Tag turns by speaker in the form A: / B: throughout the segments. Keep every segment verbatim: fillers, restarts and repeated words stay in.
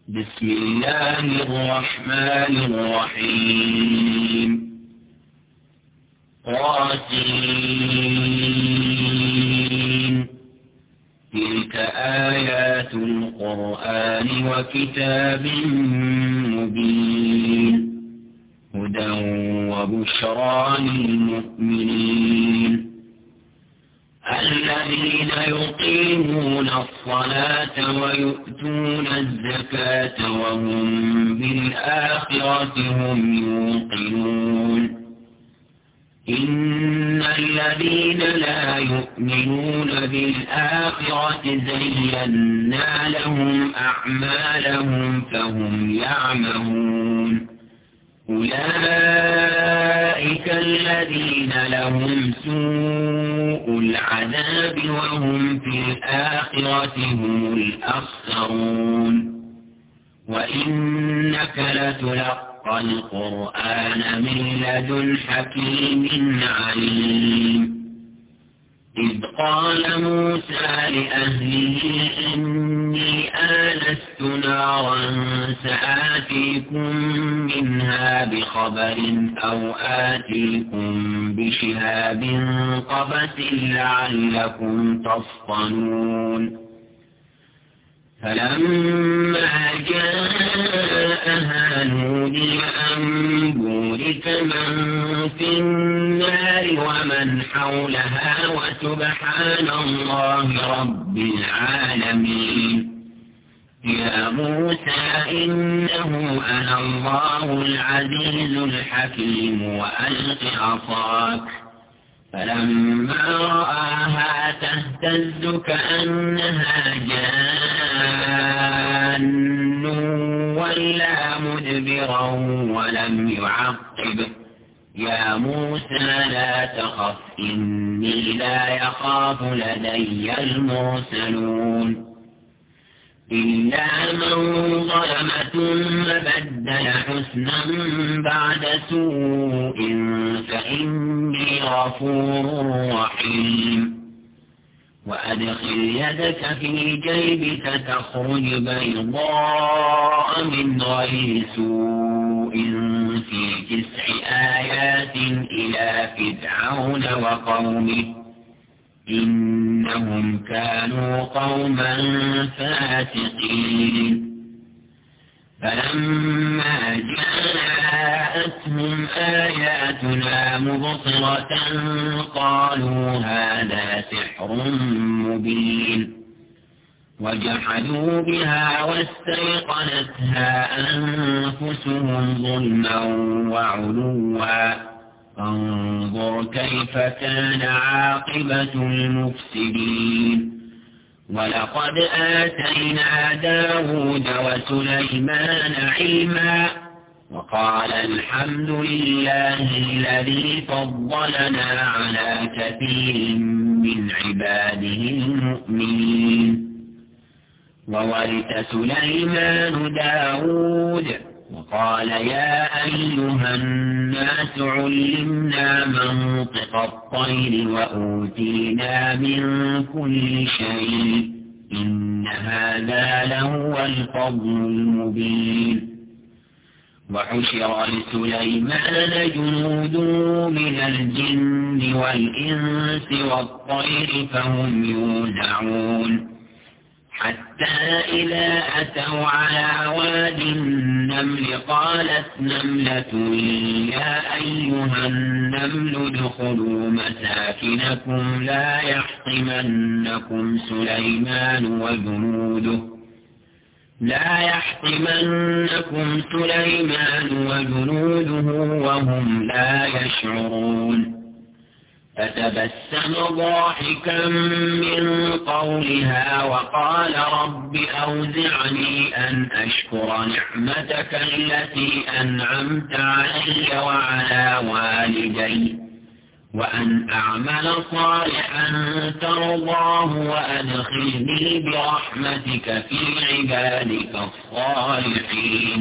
A: بسم الله الرحمن الرحيم قاسين تلك آيات القرآن وكتاب مبين هدى وبشرى للمؤمنين الذين يقيمون الصلاة ويؤتون الزكاة وهم بالآخرة هم يوقنون إن الذين لا يؤمنون بالآخرة زينا لهم أعمالهم فهم يعمهون أولئك الذين لهم سوء العذاب وهم في الآخرة هم الأخسرون وإنك لتلقى القرآن من لدن حكيم عليم إذ قال موسى لأهله إني آنست نارا سآتيكم منها بخبر أو آتيكم بشهاب قبس لعلكم تصطلون فلما جاءها نودي أن بورك من في النار ومن حولها وسبحان الله رب العالمين يا موسى إنه أنا الله العزيز الحكيم وألق عصاك فلما رآها تهتز كأنها جان ولا مدبرا ولم يعقب يا موسى لا تخف إني لا يخاف لدي المرسلون إلا من ظلم ثم بدل حسنا بعد سوء فإني غفور رحيم وأدخل يدك في جيبك تخرج بيضاء من غير سوء في تسع آيات إلى فرعون وقومه إنهم كانوا قوما فاسقين فلما جاءتهم آياتنا مبصرة قالوا هذا سحر مبين وجحدوا بها واستيقنتها أنفسهم ظلما وعلوا فانظر كيف كان عاقبة المفسدين ولقد آتينا داود وسليمان علما وقال الحمد لله الذي فضلنا على كثير من عباده المؤمنين وورث سليمان داود وقال يا أيها الناس علمنا منطق الطير وأوتينا من كل شيء إن هذا لهو الفضل المبين وحشر لسليمان جنوده من الجن والإنس والطير فهم يوزعون حتى إذا أتوا على واد النمل قالت نملة يا أيها النمل ادخلوا مساكنكم لا يحطمنكم سليمان وجنوده لا يحطمنكم سليمان وجنوده وهم لا يشعرون فتبسم ضاحكا من قولها وقال رب أوزعني أن أشكر نعمتك التي أنعمت علي وعلى والدي وأن أعمل صالحا ترضاه وأدخلني برحمتك في عبادك الصالحين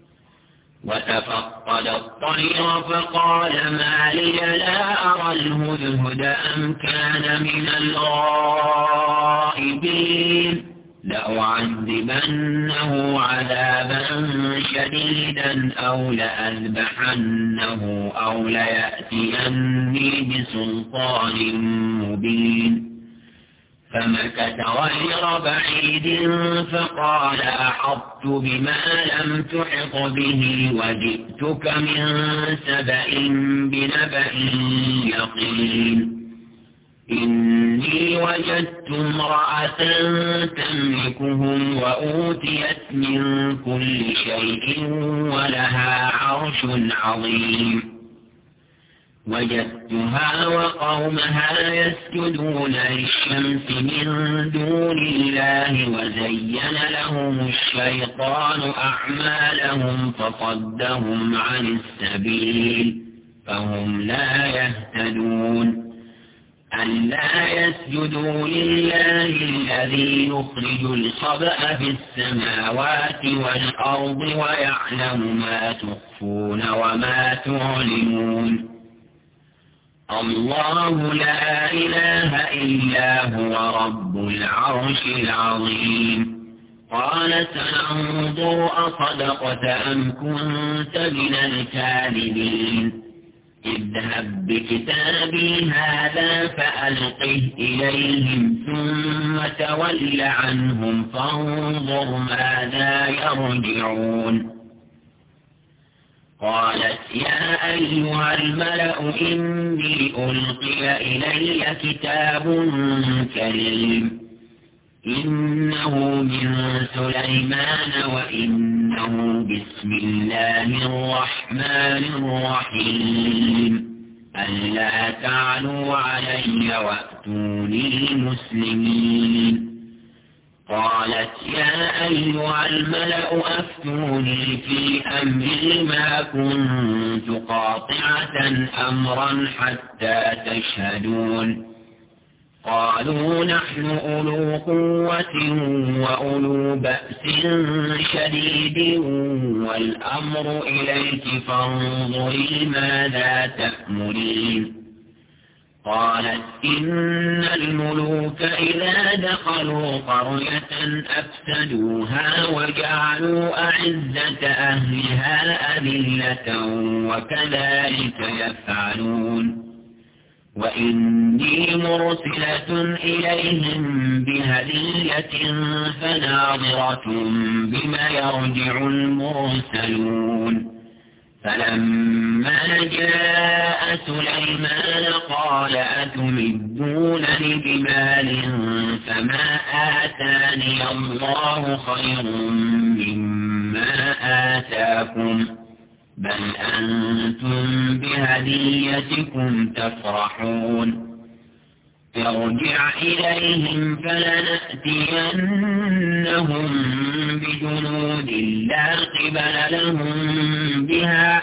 A: وتفقد الطير فقال ما لي لا أرى الهدهد أم كان من الغائبين لأعذبنه عذابا شديدا أو لأذبحنه أو ليأتيني بسلطان مبين. فمكث غير بعيد فقال أحطت بما لم تحط به وجئتك من سبأ بنبأ يقين. إني وجدت امرأة تملكهم وأوتيت من كل شيء ولها عرش عظيم. وجدتها وقومها يسجدون للشمس من دون الله وزين لهم الشيطان أعمالهم فصدهم عن السبيل فهم لا يهتدون. ألا يسجدوا لله الذي يخرج الخبأ في السماوات والأرض ويعلم ما تخفون وما تعلنون. الله لا إله إلا هو رب العرش العظيم. قال سننظر أصدقت أم كنت من الكاذبين. اذهب بكتابي هذا فألقه إليهم ثم تول عنهم فانظر ماذا يرجعون. قالت يا أيها الملأ إني ألقي إلي كتاب كريم إنه من سليمان وإنه بسم الله الرحمن الرحيم ألا تعلوا علي وأتوني مسلمين. قالت يا أيها الملأ أفتوني في أمري ما كنت قاطعة أمرا حتى تشهدون. قالوا نحن أولو قوة وأولو بأس شديد والأمر إليك فانظري ماذا تأمرين. قالت إن الملوك إذا دخلوا قرية أفسدوها وجعلوا أعزة أهلها أذلة وكذلك يفعلون. وإني مرسلة إليهم بهدية فناظرة بما يرجع المرسلون. فلما جاء سليمان قال أتمدونني بمال فما آتاني الله خير مما آتاكم بل أنتم بهديتكم تفرحون. ارجع إليهم فلنأتينهم بجنود لا قبل لهم بها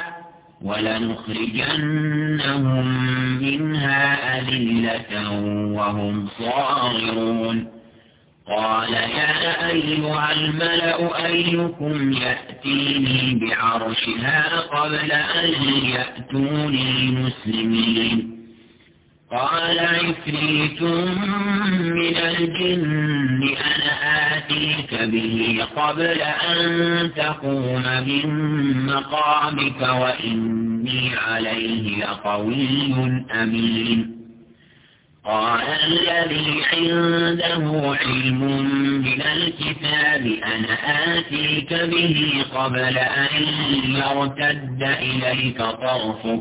A: ولنخرجنهم منها أذلة وهم صاغرون. قال يا أيها الملأ أيكم يأتيني بعرشها قبل أن يأتوني مسلمين. قال عفريت من الجن أنا آتيك به قبل أن تقوم من مقامك وإني عليه لقوي أمين. قال الذي عنده علم من الكتاب أنا آتيك به قبل أن يرتد إليك طرفك.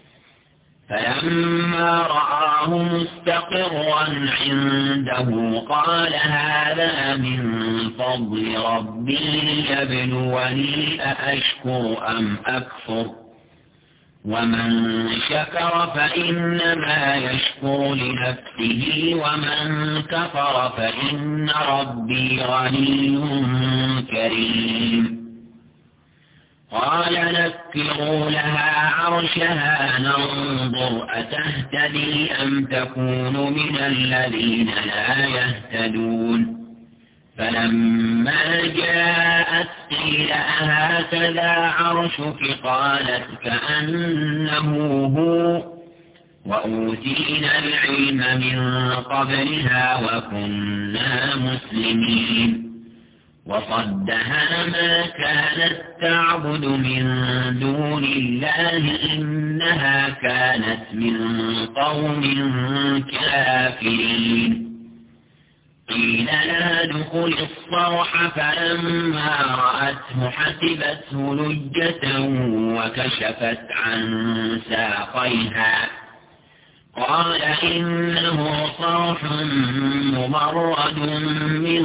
A: فلما رآه مستقرا عنده قال هذا من فضل ربي ليبلوني أأشكر أم أكفر ومن شكر فإنما يشكر لنفسه ومن كفر فإن ربي غني كريم. قال نكروا لها عرشها ننظر أتهتدي أم تكون من الذين لا يهتدون. فلما جاءت قيل أهكذا عرشك قالت كأنه هو وأوتينا العلم من قبلها وكنا مسلمين. وصدها ما كانت تعبد من دون الله إنها كانت من قوم كافرين. قيل لها ادخل الصرح فلما رأته حسبته لجة وكشفت عن ساقيها قال إنه صرح ممرد من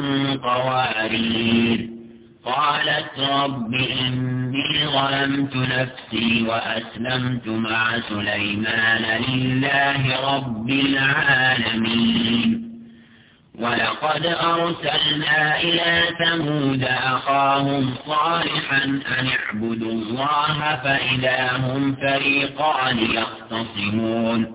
A: قوارير. قالت رب إني ظلمت نفسي وأسلمت مع سليمان لله رب العالمين. ولقد أرسلنا إلى ثمود أخاهم صالحا أن اعبدوا الله فإذا هم فريقان يختصمون.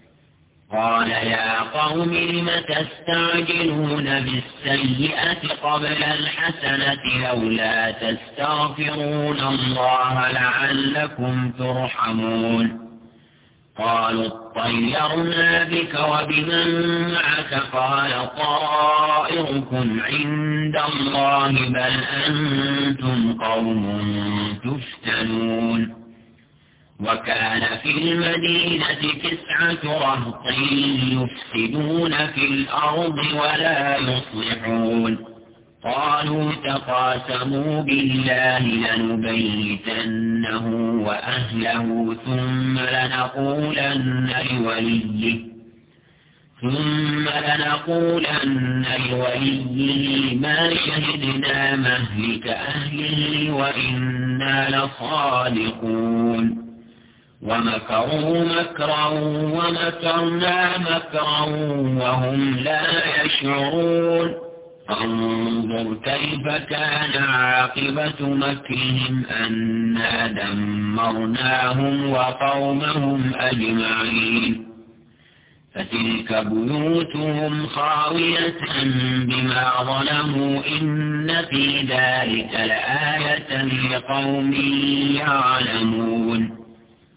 A: قال يا قوم لم تستعجلون بالسيئة قبل الحسنة لولا تستغفرون الله لعلكم ترحمون. قالوا اطيرنا بك وبمن معك قال طائركم عند الله بل أنتم قوم تفتنون. وكان في المدينة تسعة رهط يفسدون في الأرض ولا يصلحون. قالوا تقاسموا بالله لنبيتنه وأهله ثم لنقولن لوليه ثم لنقولن لوليه ما شهدنا مهلك أهله وإنا لصادقون. ومكروا مكرا ومكرنا مكرا وهم لا يشعرون. فانظر كيف كان عاقبة مكرهم أنا دمرناهم وقومهم أجمعين. فتلك بيوتهم خاوية بما ظلموا إن في ذلك لآية لقوم يعلمون.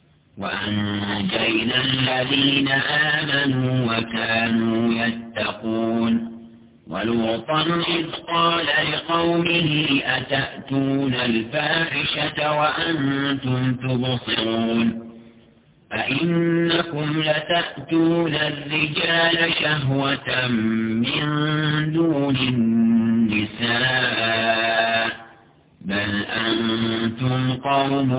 A: وأنجينا الذين آمنوا وكانوا يتقون. ولوطا إذ قال لقومه أتأتون الفاحشة وأنتم تبصرون أئنكم لتأتون الرجال شهوة من دون النساء بل أنتم قوم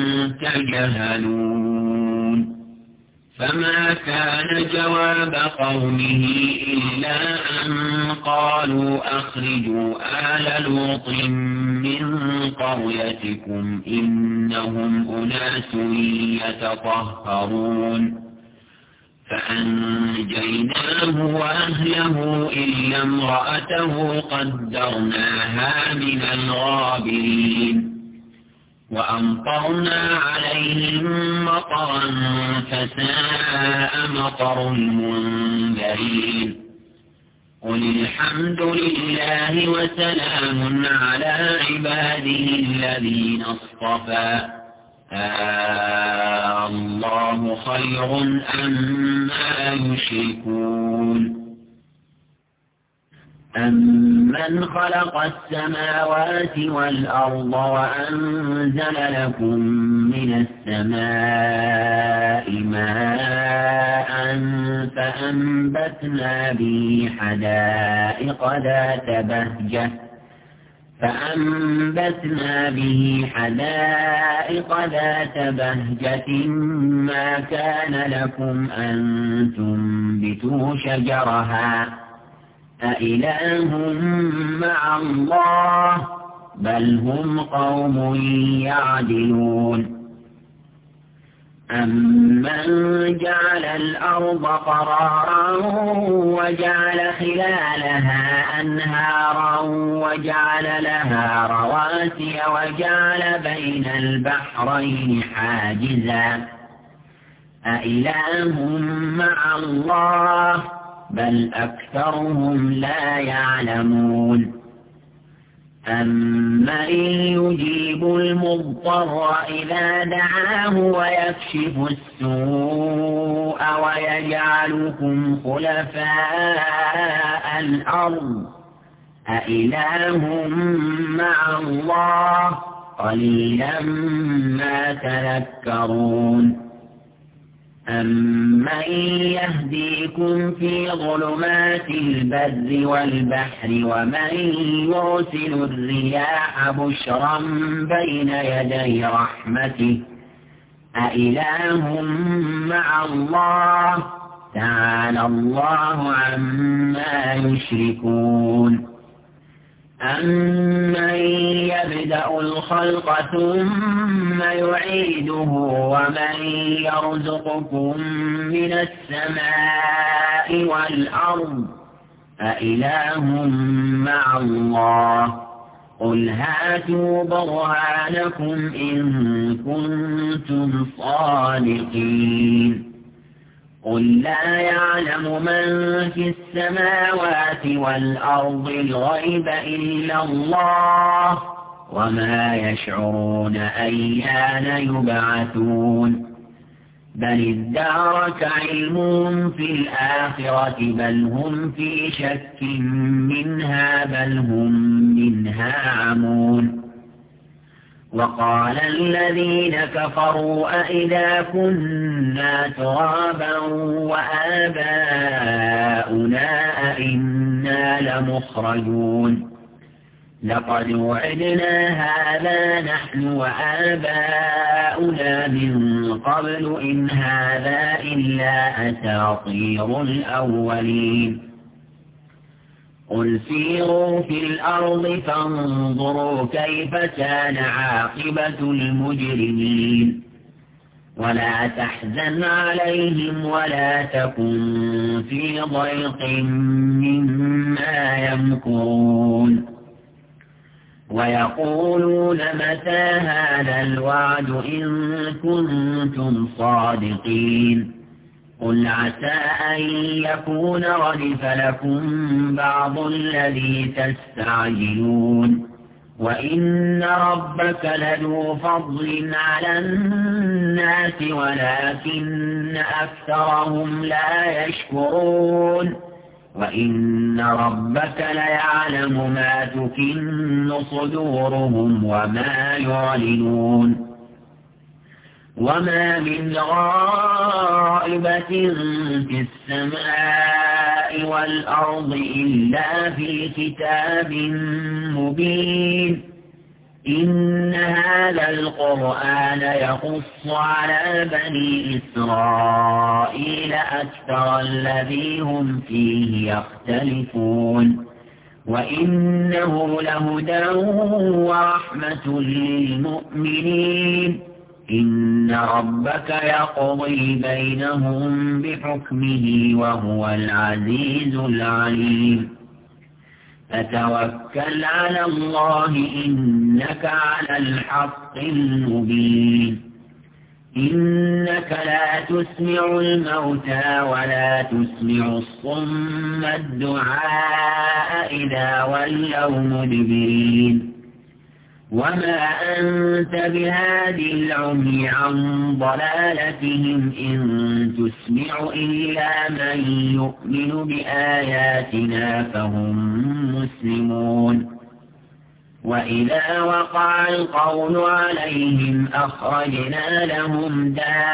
A: تجهلون. فما كان جواب قومه إلا أن قالوا أخرجوا آل لوط من قريتكم إنهم أناس يتطهرون. فأنجيناه وأهله إلا امرأته قدرناها من الغابرين. وأمطرنا عليهم مطرا فساء مطر المنذرين. قل الحمد لله وسلام على عباده الذين اصطفى آه الله خير أما يشركون. أَمَّنْ خَلَقَ السَّمَاوَاتِ وَالْأَرْضَ وَأَنزَلَ لَكُم مِّنَ السَّمَاءِ مَاءً فَأَنبَتْنَا بِهِ حَدَائِقَ ذَاتَ بَهْجَةٍ فَأَنبَتْنَا بِهِ حَدَائِقَ ذَاتَ بَهْجَةٍ مَا كَانَ لَكُمْ أَن تُنبِتُوا شَجَرَهَا أإله مع الله بل هم قوم يعدلون. أمن جعل الأرض قرارا وجعل خلالها أنهارا وجعل لها رواسي وجعل بين البحرين حاجزا أإله مع الله بل أكثرهم لا يعلمون. أمن يجيب المضطر إذا دعاه ويكشف السوء ويجعلكم خلفاء الأرض أإله مع الله قليلا ما تذكرون أمن يهديكم في ظلمات البر والبحر ومن يرسل الرياح بشرا بين يدي رحمته أإله مع الله تعالى الله عما يشركون أمن يبدأ الخلق ثم يعيده ومن يرزقكم من السماء والأرض أإله مع الله قل هاتوا برهانكم إن كنتم صادقين قل لا يعلم من في السماوات والأرض الغيب إلا الله وما يشعرون أيان يبعثون بل ادارك علمهم في الآخرة بل هم في شك منها بل هم منها عمون وقال الذين كفروا أئذا كنا ترابا وآباؤنا أئنا لمخرجون لقد وعدنا هذا نحن وآباؤنا من قبل إن هذا إلا أساطير الأولين قل سيروا في الأرض فانظروا كيف كان عاقبة المجرمين ولا تحزن عليهم ولا تكن في ضيق مما يمكرون ويقولون متى هذا الوعد إن كنتم صادقين قل عسى أن يكون ردف لكم بعض الذي تستعجلون وإن ربك لذو فضل على الناس ولكن أكثرهم لا يشكرون وإن ربك ليعلم ما تكن صدورهم وما يعلنون وما من غائبة في السماء والأرض إلا في كتاب مبين إن هذا القرآن يقص على بني إسرائيل أكثر الذي هم فيه يختلفون وإنه لهدى ورحمة للمؤمنين إن ربك يقضي بينهم بحكمه وهو العزيز العليم فتوكل على الله إنك على الحق المبين إنك لا تسمع الموتى ولا تسمع الصم الدعاء إذا ولوا مدبرين وما أنت بهادي العمي عن ضلالتهم إن تسمع إلا من يؤمن بآياتنا فهم مسلمون وإذا وقع القول عليهم أخرجنا لهم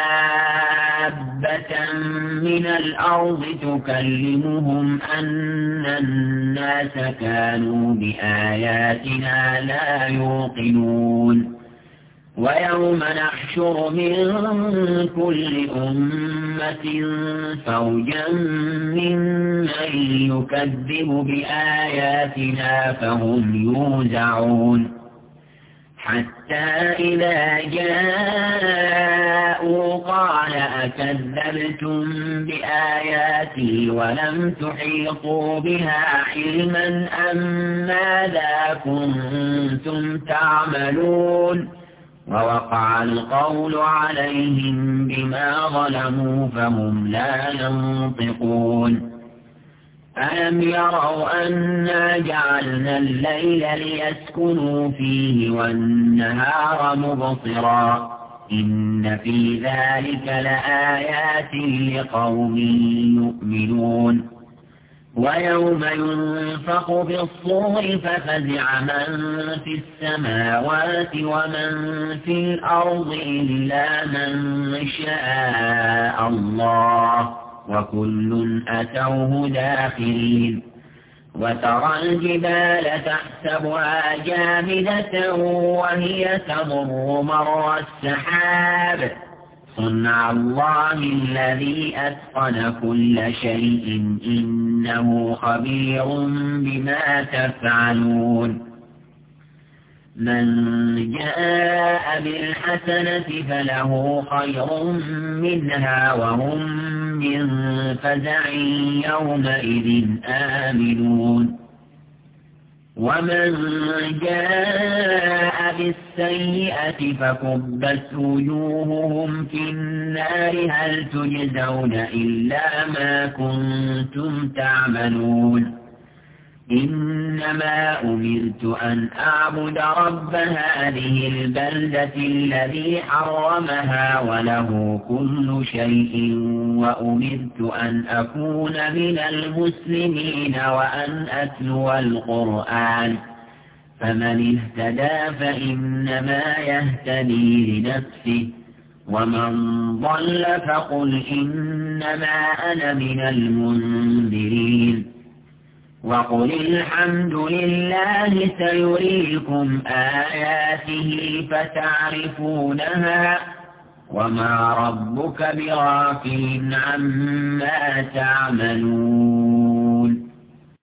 A: دابة من الأرض تكلمهم أن الناس كانوا بآياتنا لا يوقنون ويوم نحشر من كل أمة فوجا ممن يكذب بآياتنا فهم يوزعون حتى إذا جاءوا قال أكذبتم بآياتي ولم تحيطوا بها علما أم ماذا كنتم تعملون ووقع القول عليهم بما ظلموا فهم لا ينطقون ألم يروا أنا جعلنا الليل ليسكنوا فيه والنهار مبصرا إن في ذلك لآيات لقوم يؤمنون ويوم ينفخ في الصور ففزع من في السماوات ومن في الأرض إلا من شاء الله وكل أتوه داخرين. وترى الجبال تحسبها جامدة وهي تمر مر السحاب صنع الله الذي أتقن كل شيء إنه خبير بما تفعلون. من جاء بالحسنة فله خير منها وهم من فزع يومئذ آمنون. ومن جاء بالسيئة فكبت وجوههم في النار هل تجزون إلا ما كنتم تعملون. إنما أمرت أن أعبد رب هذه البلدة الذي حرمها وله كل شيء وأمرت أن أكون من المسلمين وأن أتلو القرآن فمن اهتدى فإنما يهتدي لنفسه ومن ضل فقل إنما أنا من المنذرين. وقل الحمد لله سيريكم آياته فتعرفونها وما ربك بغافل عما تعملون.